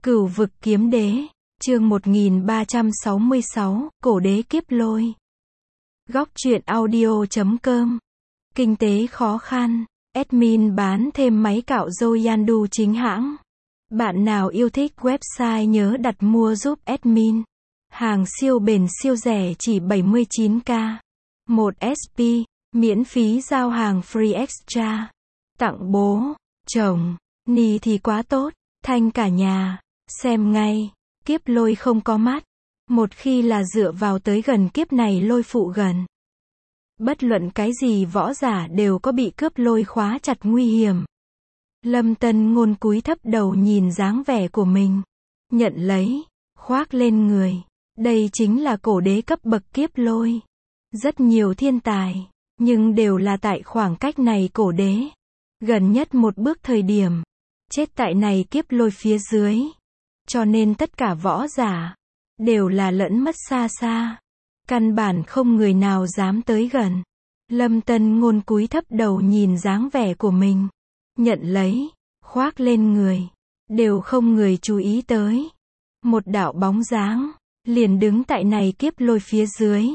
Cửu vực kiếm đế, chương 1366, cổ đế kiếp lôi. Góc truyện audio.com. Kinh tế khó khăn, admin bán thêm máy cạo râu Yandu chính hãng. Bạn nào yêu thích website nhớ đặt mua giúp admin. Hàng siêu bền siêu rẻ chỉ 79k. 1 SP, miễn phí giao hàng free extra. Tặng bố, chồng, ni thì quá tốt, thanh cả nhà. Xem ngay, kiếp lôi không có mắt. Một khi là dựa vào tới gần kiếp này lôi phụ gần. Bất luận cái gì võ giả đều có bị cướp lôi khóa chặt nguy hiểm. Lâm Tân Ngôn cúi thấp đầu nhìn dáng vẻ của mình. Nhận lấy, khoác lên người. Đây chính là cổ đế cấp bậc kiếp lôi. Rất nhiều thiên tài, nhưng đều là tại khoảng cách này cổ đế. Gần nhất một bước thời điểm. Chết tại này kiếp lôi phía dưới. Cho nên tất cả võ giả đều là lẫn mất xa xa. Căn bản không người nào dám tới gần. Lâm Tân Ngôn cúi thấp đầu nhìn dáng vẻ của mình. Nhận lấy, khoác lên người. Đều không người chú ý tới. Một đạo bóng dáng liền đứng tại này kiếp lôi phía dưới.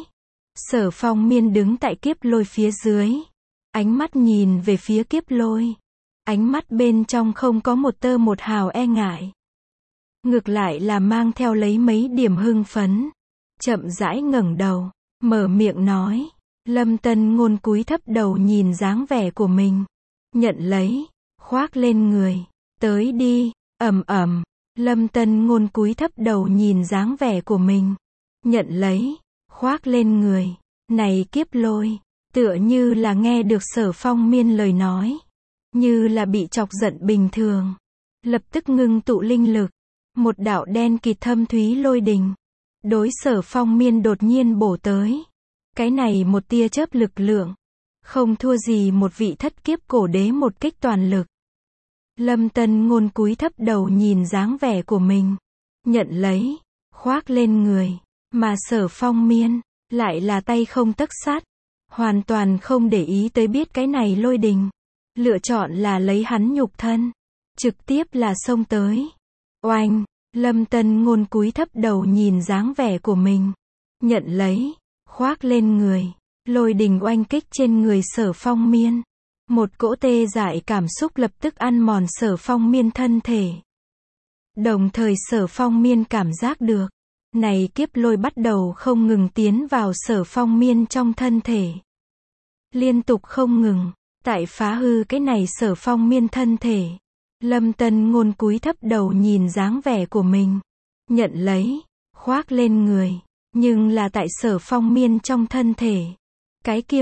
Sở Phong Miên đứng tại kiếp lôi phía dưới. Ánh mắt nhìn về phía kiếp lôi. Ánh mắt bên trong không có một tơ một hào e ngại. Ngược lại là mang theo lấy mấy điểm hưng phấn. Chậm rãi ngẩng đầu, mở miệng nói. Lâm Tân Ngôn cúi thấp đầu nhìn dáng vẻ của mình. Nhận lấy, khoác lên người. Tới đi, ầm ầm. Lâm Tân Ngôn cúi thấp đầu nhìn dáng vẻ của mình. Nhận lấy, khoác lên người. Này kiếp lôi, tựa như là nghe được Sở Phong Miên lời nói. Như là bị chọc giận bình thường. Lập tức ngưng tụ linh lực. Một đạo đen kịt thâm thúy lôi đình. Đối Sở Phong Miên đột nhiên bổ tới. Cái này một tia chớp lực lượng. Không thua gì một vị thất kiếp cổ đế một kích toàn lực. Lâm Tân Ngôn cúi thấp đầu nhìn dáng vẻ của mình. Nhận lấy, khoác lên người. Mà Sở Phong Miên, lại là tay không tấc sắt. Hoàn toàn không để ý tới biết cái này lôi đình. Lựa chọn là lấy hắn nhục thân. Trực tiếp là xông tới. Oanh, Lâm Tân Ngôn cúi thấp đầu nhìn dáng vẻ của mình. Nhận lấy, khoác lên người. Lôi đình oanh kích trên người Sở Phong Miên. Một cỗ tê dại cảm xúc lập tức ăn mòn Sở Phong Miên thân thể. Đồng thời Sở Phong Miên cảm giác được. Này kiếp lôi bắt đầu không ngừng tiến vào Sở Phong Miên trong thân thể. Liên tục không ngừng. Tại phá hư cái này Sở Phong Miên thân thể. Lâm Tân Ngôn cúi thấp đầu nhìn dáng vẻ của mình. Nhận lấy, khoác lên người. Nhưng là tại Sở Phong Miên trong thân thể. Cái kia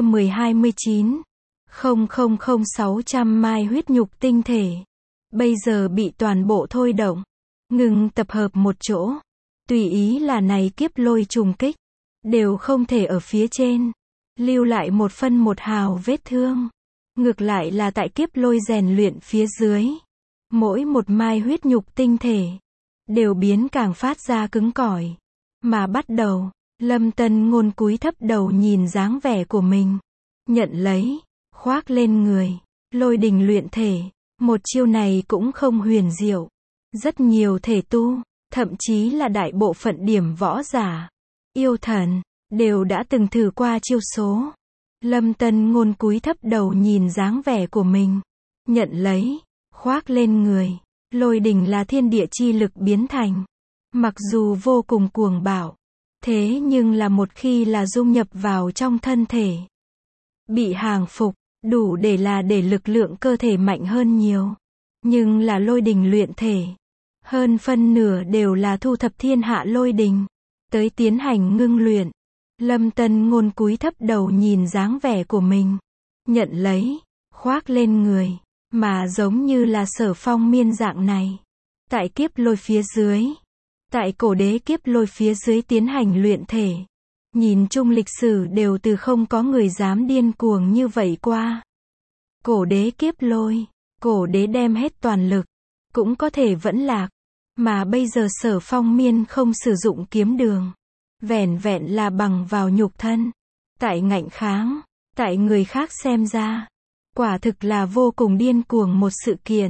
10-29,000-600 mai huyết nhục tinh thể. Bây giờ bị toàn bộ thôi động. Ngừng tập hợp một chỗ. Tùy ý là này kiếp lôi trùng kích. Đều không thể ở phía trên. Lưu lại một phân một hào vết thương. Ngược lại là tại kiếp lôi rèn luyện phía dưới. Mỗi một mai huyết nhục tinh thể. Đều biến càng phát ra cứng cỏi. Mà bắt đầu. Lâm Tân Ngôn cúi thấp đầu nhìn dáng vẻ của mình. Nhận lấy, khoác lên người. Lôi đình luyện thể. Một chiêu này cũng không huyền diệu. Rất nhiều thể tu, thậm chí là đại bộ phận điểm võ giả, yêu thần, đều đã từng thử qua chiêu số. Lâm Tân Ngôn cúi thấp đầu nhìn dáng vẻ của mình. Nhận lấy, khoác lên người. Lôi đình là thiên địa chi lực biến thành. Mặc dù vô cùng cuồng bạo. Thế nhưng là một khi là dung nhập vào trong thân thể. Bị hàng phục, đủ để lực lượng cơ thể mạnh hơn nhiều. Nhưng là lôi đình luyện thể. Hơn phân nửa đều là thu thập thiên hạ lôi đình. Tới tiến hành ngưng luyện. Lâm Tân Ngôn cúi thấp đầu nhìn dáng vẻ của mình. Nhận lấy, khoác lên người. Mà giống như là Sở Phong Miên dạng này. Tại kiếp lôi phía dưới. Tại cổ đế kiếp lôi phía dưới tiến hành luyện thể. Nhìn chung lịch sử đều từ không có người dám điên cuồng như vậy qua. Cổ đế kiếp lôi. Cổ đế đem hết toàn lực. Cũng có thể vẫn lạc. Mà bây giờ Sở Phong Miên không sử dụng kiếm đường. Vẻn vẹn là bằng vào nhục thân. Tại ngạnh kháng. Tại người khác xem ra. Quả thực là vô cùng điên cuồng một sự kiện.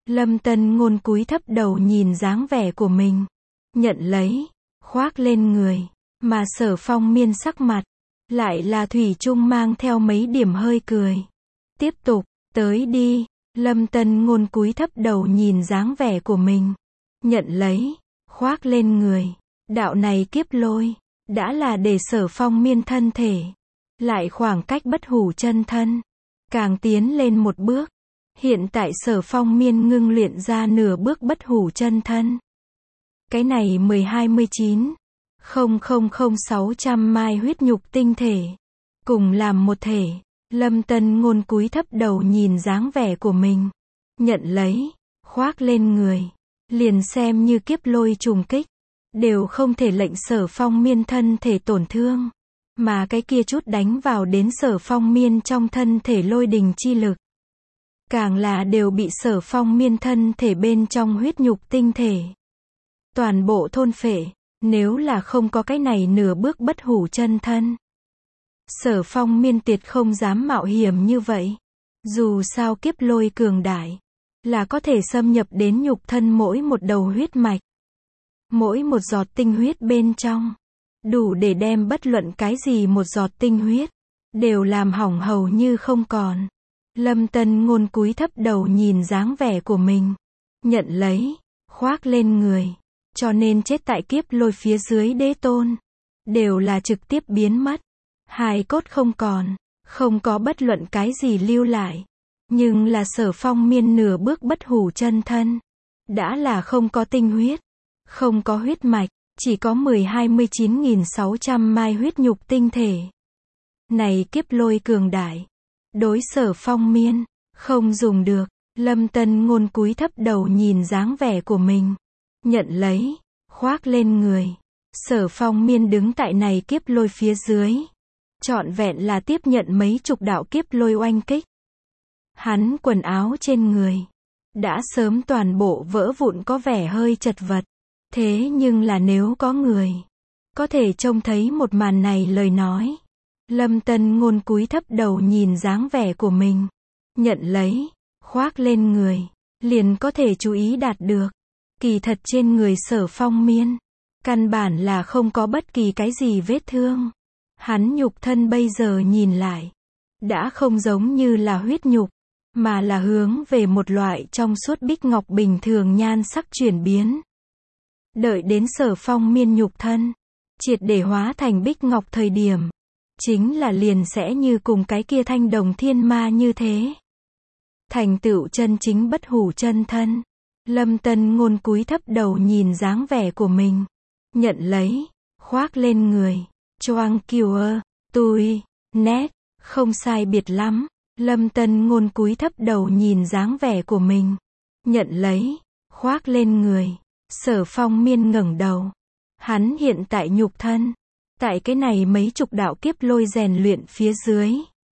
Lâm Tân Ngôn cúi thấp đầu nhìn dáng vẻ của mình. Nhận lấy, khoác lên người. Mà Sở Phong Miên sắc mặt, lại là thủy chung mang theo mấy điểm hơi cười. Tiếp tục, tới đi. Lâm Tân Ngôn cúi thấp đầu nhìn dáng vẻ của mình. Nhận lấy, khoác lên người. Đạo này kiếp lôi, đã là để Sở Phong Miên thân thể. Lại khoảng cách bất hủ chân thân. Càng tiến lên một bước. Hiện tại Sở Phong Miên ngưng luyện ra nửa bước bất hủ chân thân. Cái này 600 mai huyết nhục tinh thể. Cùng làm một thể. Lâm Tân Ngôn cúi thấp đầu nhìn dáng vẻ của mình. Nhận lấy, khoác lên người. Liền xem như kiếp lôi trùng kích. Đều không thể lệnh Sở Phong Miên thân thể tổn thương. Mà cái kia chút đánh vào đến Sở Phong Miên trong thân thể lôi đình chi lực. Càng là đều bị Sở Phong Miên thân thể bên trong huyết nhục tinh thể. Toàn bộ thôn phệ, nếu là không có cái này nửa bước bất hủ chân thân. Sở Phong Miên tuyệt không dám mạo hiểm như vậy. Dù sao kiếp lôi cường đại, là có thể xâm nhập đến nhục thân mỗi một đầu huyết mạch. Mỗi một giọt tinh huyết bên trong, đủ để đem bất luận cái gì một giọt tinh huyết, đều làm hỏng hầu như không còn. Lâm Tân Ngôn cúi thấp đầu nhìn dáng vẻ của mình. Nhận lấy, khoác lên người. Cho nên chết tại kiếp lôi phía dưới đế tôn. Đều là trực tiếp biến mất. Hài cốt không còn. Không có bất luận cái gì lưu lại. Nhưng là Sở Phong Miên nửa bước bất hủ chân thân. Đã là không có tinh huyết. Không có huyết mạch. Chỉ có 600 mai huyết nhục tinh thể. Này kiếp lôi cường đại. Đối Sở Phong Miên, không dùng được. Lâm Tân Ngôn cúi thấp đầu nhìn dáng vẻ của mình. Nhận lấy, khoác lên người. Sở Phong Miên đứng tại này kiếp lôi phía dưới. Trọn vẹn là tiếp nhận mấy chục đạo kiếp lôi oanh kích. Hắn quần áo trên người đã sớm toàn bộ vỡ vụn có vẻ hơi chật vật. Thế nhưng là nếu có người có thể trông thấy một màn này lời nói. Lâm Tân Ngôn cúi thấp đầu nhìn dáng vẻ của mình. Nhận lấy, khoác lên người. Liền có thể chú ý đạt được. Kỳ thật trên người Sở Phong Miên, căn bản là không có bất kỳ cái gì vết thương. Hắn nhục thân bây giờ nhìn lại, đã không giống như là huyết nhục, mà là hướng về một loại trong suốt bích ngọc bình thường nhan sắc chuyển biến. Đợi đến Sở Phong Miên nhục thân triệt để hóa thành bích ngọc thời điểm, chính là liền sẽ như cùng cái kia thanh đồng thiên ma như thế. Thành tựu chân chính bất hủ chân thân. Lâm Tân Ngôn cúi thấp đầu nhìn dáng vẻ của mình. Nhận lấy, khoác lên người. Choang Kiều tui, nét, không sai biệt lắm. Lâm Tân Ngôn cúi thấp đầu nhìn dáng vẻ của mình. Nhận lấy, khoác lên người. Sở Phong Miên ngẩng đầu. Hắn hiện tại nhục thân. Tại cái này mấy chục đạo kiếp lôi rèn luyện phía dưới.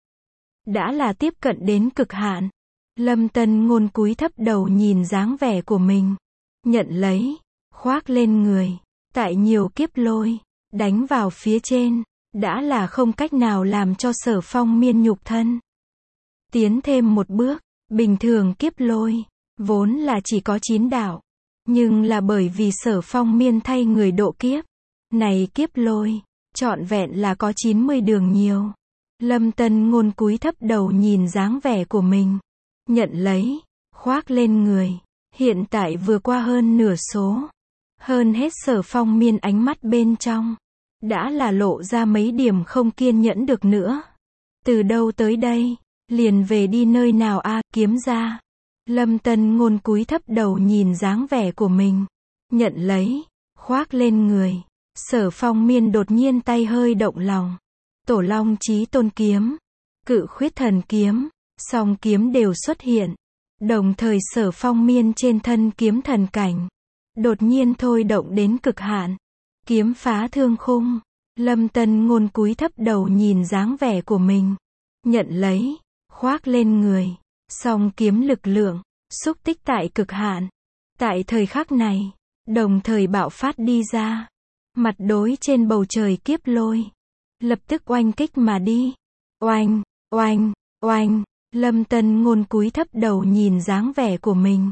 Đã là tiếp cận đến cực hạn. Lâm Tân Ngôn cúi thấp đầu nhìn dáng vẻ của mình. Nhận lấy, khoác lên người. Tại nhiều kiếp lôi, đánh vào phía trên, đã là không cách nào làm cho Sở Phong Miên nhục thân tiến thêm một bước. Bình thường kiếp lôi, vốn là chỉ có 9 đạo. Nhưng là bởi vì Sở Phong Miên thay người độ kiếp. Này kiếp lôi, trọn vẹn là có 90 đường nhiều. Lâm Tân Ngôn cúi thấp đầu nhìn dáng vẻ của mình. Nhận lấy, khoác lên người. Hiện tại vừa qua hơn nửa số. Hơn hết Sở Phong Miên ánh mắt bên trong. Đã là lộ ra mấy điểm không kiên nhẫn được nữa. Từ đâu tới đây? Liền về đi nơi nào a kiếm ra. Lâm Tân Ngôn cúi thấp đầu nhìn dáng vẻ của mình. Nhận lấy, khoác lên người. Sở Phong Miên đột nhiên tay hơi động lòng. Tổ Long Chí Tôn kiếm, Cự Khuyết Thần kiếm, song kiếm đều xuất hiện. Đồng thời Sở Phong Miên trên thân kiếm thần cảnh đột nhiên thôi động đến cực hạn. Kiếm phá thương khung. Lâm Tân Ngôn cúi thấp đầu nhìn dáng vẻ của mình. Nhận lấy, khoác lên người. Song kiếm lực lượng xúc tích tại cực hạn. Tại thời khắc này, đồng thời bạo phát đi ra. Mặt đối trên bầu trời kiếp lôi, lập tức oanh kích mà đi. Oanh, oanh, oanh. Lâm Tân Ngôn cúi thấp đầu nhìn dáng vẻ của mình.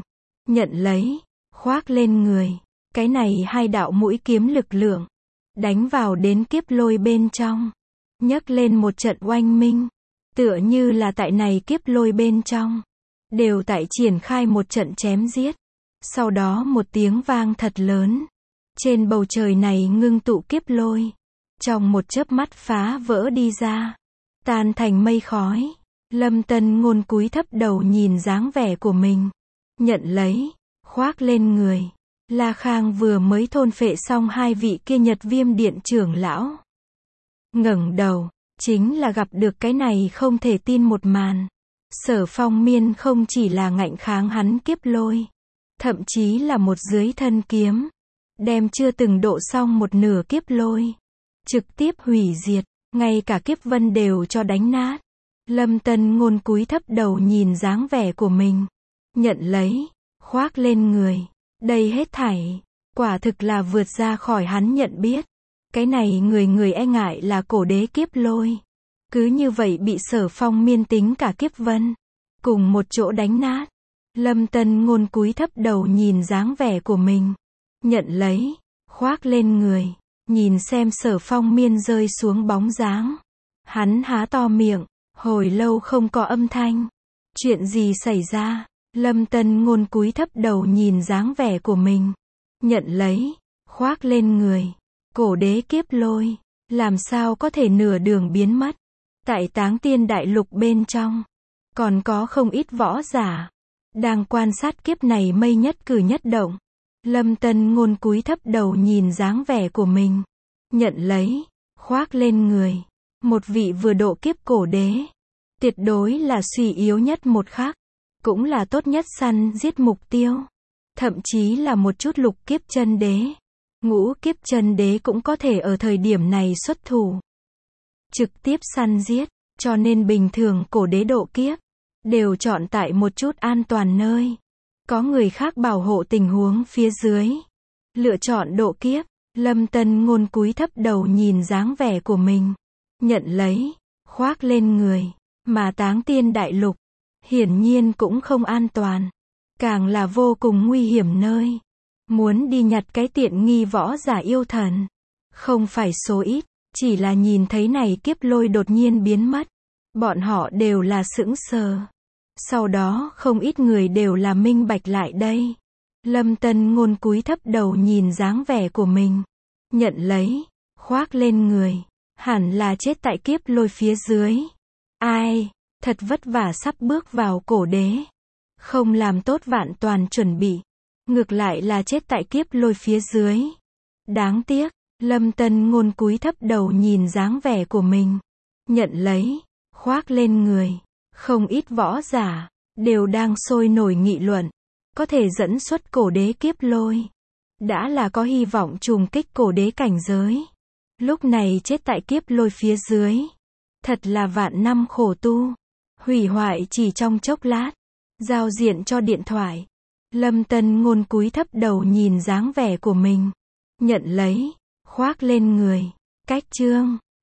nhận lấy, khoác lên người. Cái này hai đạo mũi kiếm lực lượng, đánh vào đến kiếp lôi bên trong, nhấc lên một trận oanh minh, tựa như là tại này kiếp lôi bên trong, đều tại triển khai một trận chém giết. Sau đó một tiếng vang thật lớn, trên bầu trời này ngưng tụ kiếp lôi, trong một chớp mắt phá vỡ đi ra, tan thành mây khói. Lâm Tân Ngôn cúi thấp đầu nhìn dáng vẻ của mình, nhận lấy, khoác lên người. La Khang vừa mới thôn phệ xong hai vị kia Nhật Viêm Điện trưởng lão, ngẩng đầu, chính là gặp được cái này không thể tin một màn. Sở Phong Miên không chỉ là ngạnh kháng hắn kiếp lôi, thậm chí là một dưới thân kiếm, đem chưa từng độ xong một nửa kiếp lôi, trực tiếp hủy diệt, ngay cả kiếp vân đều cho đánh nát. Lâm Tân Ngôn cúi thấp đầu nhìn dáng vẻ của mình, nhận lấy, khoác lên người. Đây hết thảy, quả thực là vượt ra khỏi hắn nhận biết. Cái này người e ngại là cổ đế kiếp lôi, cứ như vậy bị Sở Phong Miên tính cả kiếp vân, cùng một chỗ đánh nát. Lâm Tân Ngôn cúi thấp đầu nhìn dáng vẻ của mình, nhận lấy, khoác lên người, nhìn xem Sở Phong Miên rơi xuống bóng dáng. Hắn há to miệng, hồi lâu không có âm thanh. Chuyện gì xảy ra? Lâm Tân Ngôn cúi thấp đầu nhìn dáng vẻ của mình, nhận lấy, khoác lên người. Cổ đế kiếp lôi, làm sao có thể nửa đường biến mất? Tại Táng Tiên Đại Lục bên trong, còn có không ít võ giả đang quan sát kiếp này mây nhất cử nhất động. Lâm Tân Ngôn cúi thấp đầu nhìn dáng vẻ của mình, nhận lấy, khoác lên người. Một vị vừa độ kiếp cổ đế, tuyệt đối là suy yếu nhất một khắc, cũng là tốt nhất săn giết mục tiêu, thậm chí là một chút lục kiếp chân đế, ngũ kiếp chân đế cũng có thể ở thời điểm này xuất thủ, trực tiếp săn giết. Cho nên bình thường cổ đế độ kiếp đều chọn tại một chút an toàn nơi, có người khác bảo hộ tình huống phía dưới, lựa chọn độ kiếp. Lâm Tân Ngôn cúi thấp đầu nhìn dáng vẻ của mình, nhận lấy, khoác lên người. Mà Táng Tiên Đại Lục hiển nhiên cũng không an toàn, càng là vô cùng nguy hiểm nơi. Muốn đi nhặt cái tiện nghi võ giả yêu thần, không phải số ít, chỉ là nhìn thấy này kiếp lôi đột nhiên biến mất, bọn họ đều là sững sờ. Sau đó không ít người đều là minh bạch lại đây. Lâm Tân Ngôn cúi thấp đầu nhìn dáng vẻ của mình, nhận lấy, khoác lên người. Hẳn là chết tại kiếp lôi phía dưới. Ai, thật vất vả sắp bước vào cổ đế, không làm tốt vạn toàn chuẩn bị, ngược lại là chết tại kiếp lôi phía dưới. Đáng tiếc. Lâm Tân Ngôn cúi thấp đầu nhìn dáng vẻ của mình, nhận lấy, khoác lên người. Không ít võ giả đều đang sôi nổi nghị luận, có thể dẫn xuất cổ đế kiếp lôi, đã là có hy vọng trùng kích cổ đế cảnh giới. Lúc này chết tại kiếp lôi phía dưới, thật là vạn năm khổ tu, hủy hoại chỉ trong chốc lát. Giao diện cho điện thoại. Lâm Tân Ngôn cúi thấp đầu nhìn dáng vẻ của mình, nhận lấy, khoác lên người. Cách chương